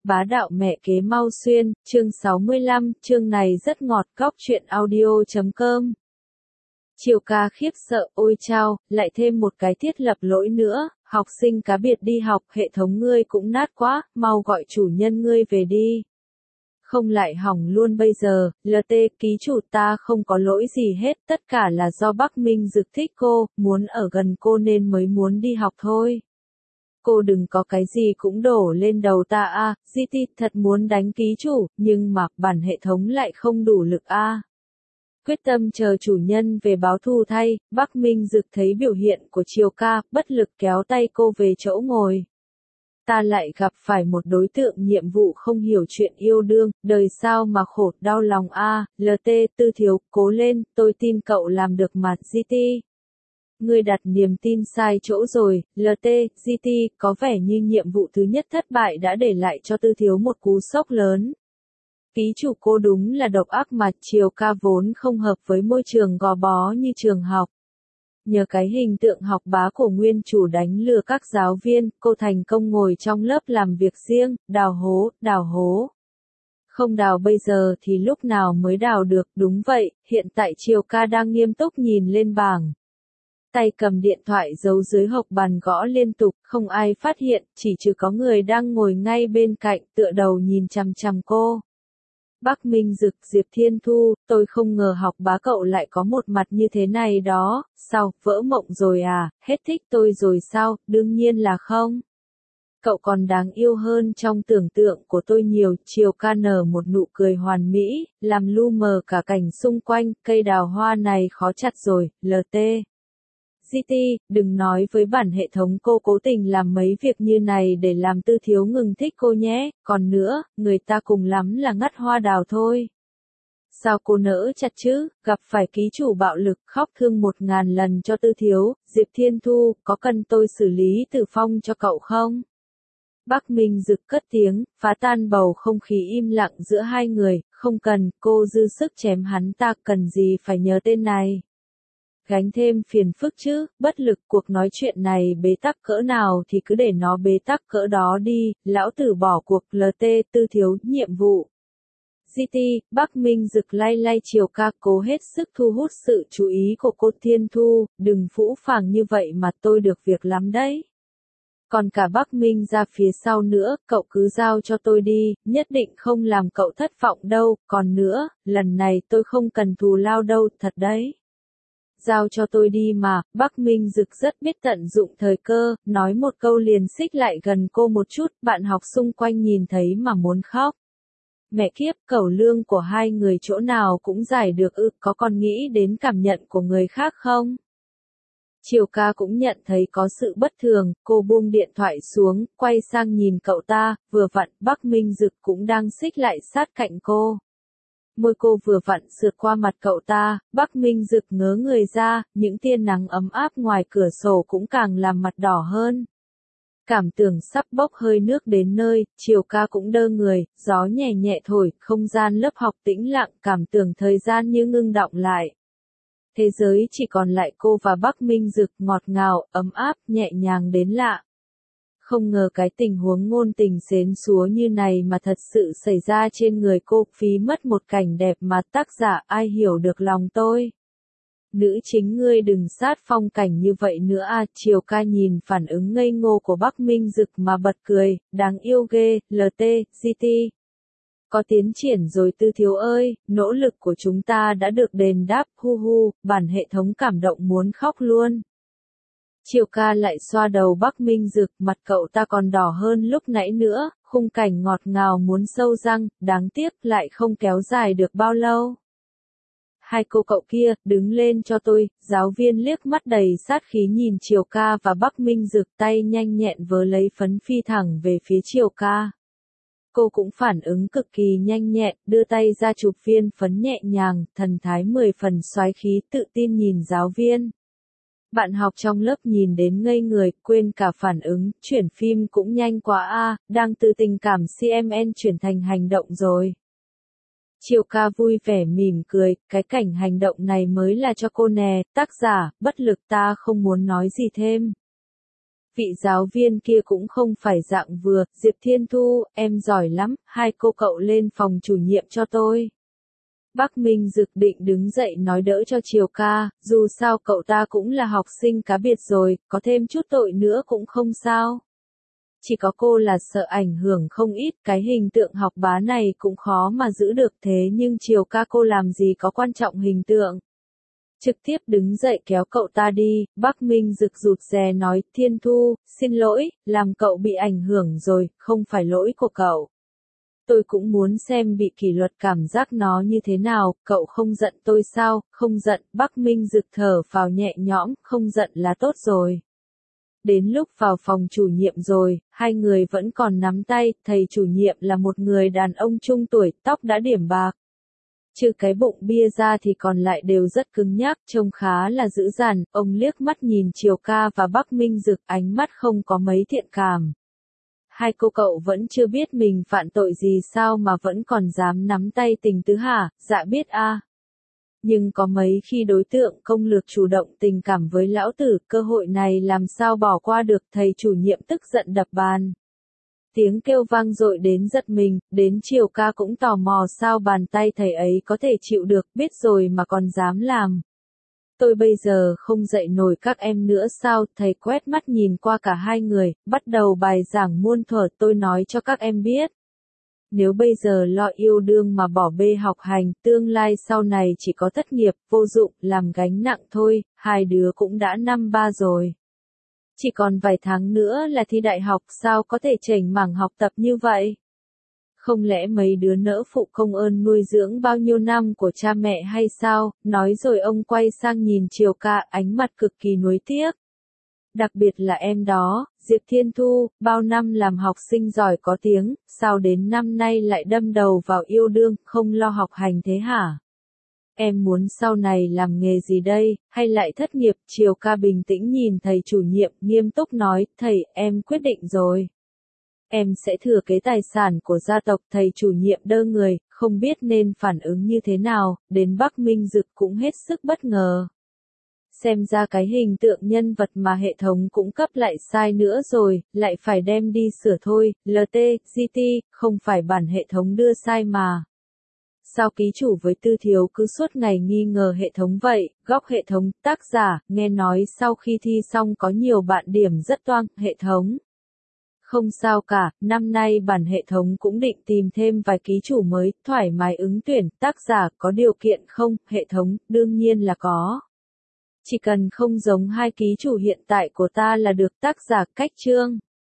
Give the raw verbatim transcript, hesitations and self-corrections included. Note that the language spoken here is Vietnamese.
Bá đạo mẹ kế mau xuyên, chương sáu mươi lăm, chương này rất ngọt. Góc truyện audio chấm com. Triều ca khiếp sợ, ôi chao, lại thêm một cái thiết lập lỗi nữa, học sinh cá biệt đi học, hệ thống ngươi cũng nát quá, mau gọi chủ nhân ngươi về đi. Không lại hỏng luôn bây giờ, lờ tê, ký chủ ta không có lỗi gì hết, tất cả là do Bắc Minh Dực thích cô, muốn ở gần cô nên mới muốn đi học thôi. Cô đừng có cái gì cũng đổ lên đầu ta a, à, giê tê thật muốn đánh ký chủ, nhưng mà bản hệ thống lại không đủ lực a. À. Quyết tâm chờ chủ nhân về báo thù thay, Bắc Minh Dực thấy biểu hiện của Triều ca, bất lực kéo tay cô về chỗ ngồi. Ta lại gặp phải một đối tượng nhiệm vụ không hiểu chuyện yêu đương, đời sao mà khổ đau lòng a, à, lờ tê, Tư Thiếu, cố lên, tôi tin cậu làm được mà, giê tê. Ngươi đặt niềm tin sai chỗ rồi, lờ tê, giê tê, có vẻ như nhiệm vụ thứ nhất thất bại đã để lại cho Tư Thiếu một cú sốc lớn. Ký chủ cô đúng là độc ác mà, Triều ca vốn không hợp với môi trường gò bó như trường học. Nhờ cái hình tượng học bá của nguyên chủ đánh lừa các giáo viên, cô thành công ngồi trong lớp làm việc riêng, đào hố, đào hố. Không đào bây giờ thì lúc nào mới đào được, đúng vậy, hiện tại Triều ca đang nghiêm túc nhìn lên bảng. Tay cầm điện thoại giấu dưới hộc bàn gõ liên tục, không ai phát hiện, chỉ trừ có người đang ngồi ngay bên cạnh, tựa đầu nhìn chằm chằm cô. Bắc Minh Dực, Diệp Thiên Thu, tôi không ngờ học bá cậu lại có một mặt như thế này đó, sao, vỡ mộng rồi à, hết thích tôi rồi sao, đương nhiên là không. Cậu còn đáng yêu hơn trong tưởng tượng của tôi nhiều, Triều ca nở một nụ cười hoàn mỹ, làm lu mờ cả cảnh xung quanh, cây đào hoa này khó chặt rồi, lờ tê. giê tê, đừng nói với bản hệ thống cô cố tình làm mấy việc như này để làm Tư Thiếu ngừng thích cô nhé, còn nữa, người ta cùng lắm là ngắt hoa đào thôi. Sao cô nỡ chặt chứ, gặp phải ký chủ bạo lực khóc thương một ngàn lần cho Tư Thiếu, Diệp Thiên Thu, có cần tôi xử lý tử phong cho cậu không? Bắc Minh Dực cất tiếng, phá tan bầu không khí im lặng giữa hai người, không cần, cô dư sức chém hắn ta, cần gì phải nhớ tên này. Gánh thêm phiền phức chứ, bất lực cuộc nói chuyện này bế tắc cỡ nào thì cứ để nó bế tắc cỡ đó đi, lão tử bỏ cuộc, lờ tê, Tư Thiếu, nhiệm vụ. giê tê, Bắc Minh Dực lay lay Triều ca, cố hết sức thu hút sự chú ý của cô Thiên Thu, đừng phũ phàng như vậy mà tôi được việc lắm đấy. Còn cả Bắc Minh ra phía sau nữa, cậu cứ giao cho tôi đi, nhất định không làm cậu thất vọng đâu, còn nữa, lần này tôi không cần thù lao đâu, thật đấy. Giao cho tôi đi mà, Bắc Minh Dực rất biết tận dụng thời cơ, nói một câu liền xích lại gần cô một chút, bạn học xung quanh nhìn thấy mà muốn khóc. Mẹ kiếp, cẩu lương của hai người chỗ nào cũng giải được ư, có còn nghĩ đến cảm nhận của người khác không? Triều ca cũng nhận thấy có sự bất thường, cô buông điện thoại xuống, quay sang nhìn cậu ta, vừa vặn, Bắc Minh Dực cũng đang xích lại sát cạnh cô. Môi cô vừa vặn sượt qua mặt cậu ta, Bắc Minh Dực ngớ người ra, những tia nắng ấm áp ngoài cửa sổ cũng càng làm mặt đỏ hơn. Cảm tưởng sắp bốc hơi nước đến nơi, Triều ca cũng đơ người, gió nhẹ nhẹ thổi, không gian lớp học tĩnh lặng, cảm tưởng thời gian như ngưng đọng lại. Thế giới chỉ còn lại cô và Bắc Minh Dực, ngọt ngào, ấm áp, nhẹ nhàng đến lạ. Không ngờ cái tình huống ngôn tình xến xúa như này mà thật sự xảy ra trên người cô, phí mất một cảnh đẹp mà tác giả ai hiểu được lòng tôi. Nữ chính ngươi đừng sát phong cảnh như vậy nữa à, Triều ca nhìn phản ứng ngây ngô của Bắc Minh Dực mà bật cười, đáng yêu ghê, lờ tê, giê tê. Có tiến triển rồi Tư Thiếu ơi, nỗ lực của chúng ta đã được đền đáp, hu hu, bản hệ thống cảm động muốn khóc luôn. Triều ca lại xoa đầu Bắc Minh Dực, mặt cậu ta còn đỏ hơn lúc nãy nữa, khung cảnh ngọt ngào muốn sâu răng, đáng tiếc lại không kéo dài được bao lâu. Hai cô cậu kia, đứng lên cho tôi, giáo viên liếc mắt đầy sát khí nhìn Triều ca và Bắc Minh Dực, tay nhanh nhẹn vớ lấy phấn phi thẳng về phía Triều ca. Cô cũng phản ứng cực kỳ nhanh nhẹn, đưa tay ra chụp viên phấn nhẹ nhàng, thần thái mười phần soái khí, tự tin nhìn giáo viên. Bạn học trong lớp nhìn đến ngây người, quên cả phản ứng, chuyển phim cũng nhanh quá a, đang từ tình cảm xê em en chuyển thành hành động rồi. Triều ca vui vẻ mỉm cười, cái cảnh hành động này mới là cho cô nè, tác giả, bất lực ta không muốn nói gì thêm. Vị giáo viên kia cũng không phải dạng vừa, Diệp Thiên Thu, em giỏi lắm, hai cô cậu lên phòng chủ nhiệm cho tôi. Bắc Minh Dực định đứng dậy nói đỡ cho Triều ca, dù sao cậu ta cũng là học sinh cá biệt rồi, có thêm chút tội nữa cũng không sao. Chỉ có cô là sợ ảnh hưởng không ít, cái hình tượng học bá này cũng khó mà giữ được thế nhưng Triều ca cô làm gì có quan trọng hình tượng. Trực tiếp đứng dậy kéo cậu ta đi, Bắc Minh Dực rụt rè nói, Thiên Thu, xin lỗi, làm cậu bị ảnh hưởng rồi, không phải lỗi của cậu. Tôi cũng muốn xem bị kỷ luật cảm giác nó như thế nào, cậu không giận tôi sao, không giận, Bắc Minh Dực thở phào nhẹ nhõm, không giận là tốt rồi. Đến lúc vào phòng chủ nhiệm rồi, hai người vẫn còn nắm tay, thầy chủ nhiệm là một người đàn ông trung tuổi, tóc đã điểm bạc. Trừ cái bụng bia ra thì còn lại đều rất cứng nhắc, trông khá là dữ dằn, ông liếc mắt nhìn Triều ca và Bắc Minh Dực, ánh mắt không có mấy thiện cảm. Hai cô cậu vẫn chưa biết mình phạm tội gì sao mà vẫn còn dám nắm tay tình tứ hả, dạ biết a. À. Nhưng có mấy khi đối tượng công lược chủ động tình cảm với lão tử, cơ hội này làm sao bỏ qua được, thầy chủ nhiệm tức giận đập bàn. Tiếng kêu vang dội đến giật mình, đến Triều ca cũng tò mò sao bàn tay thầy ấy có thể chịu được, biết rồi mà còn dám làm. Tôi bây giờ không dạy nổi các em nữa sao, thầy quét mắt nhìn qua cả hai người, bắt đầu bài giảng muôn thuở, tôi nói cho các em biết. Nếu bây giờ lo yêu đương mà bỏ bê học hành, tương lai sau này chỉ có thất nghiệp, vô dụng, làm gánh nặng thôi, hai đứa cũng đã năm ba rồi. Chỉ còn vài tháng nữa là thi đại học, sao có thể chểnh mảng học tập như vậy? Không lẽ mấy đứa nỡ phụ công ơn nuôi dưỡng bao nhiêu năm của cha mẹ hay sao? Nói rồi ông quay sang nhìn Triều ca, ánh mặt cực kỳ nuối tiếc. Đặc biệt là em đó, Diệp Thiên Thu, bao năm làm học sinh giỏi có tiếng, sao đến năm nay lại đâm đầu vào yêu đương, không lo học hành thế hả? Em muốn sau này làm nghề gì đây, hay lại thất nghiệp? Triều ca bình tĩnh nhìn thầy chủ nhiệm, nghiêm túc nói, thầy, em quyết định rồi. Em sẽ thừa kế tài sản của gia tộc, thầy chủ nhiệm đơ người, không biết nên phản ứng như thế nào, đến Bắc Minh Dực cũng hết sức bất ngờ. Xem ra cái hình tượng nhân vật mà hệ thống cũng cấp lại sai nữa rồi, lại phải đem đi sửa thôi, lờ tê, giê tê, không phải bản hệ thống đưa sai mà. Sao ký chủ với Tư Thiếu cứ suốt ngày nghi ngờ hệ thống vậy, góc hệ thống, tác giả, nghe nói sau khi thi xong có nhiều bạn điểm rất toang, hệ thống. Không sao cả, năm nay bản hệ thống cũng định tìm thêm vài ký chủ mới, thoải mái ứng tuyển, tác giả, có điều kiện không, hệ thống, đương nhiên là có. Chỉ cần không giống hai ký chủ hiện tại của ta là được, tác giả, cách chương.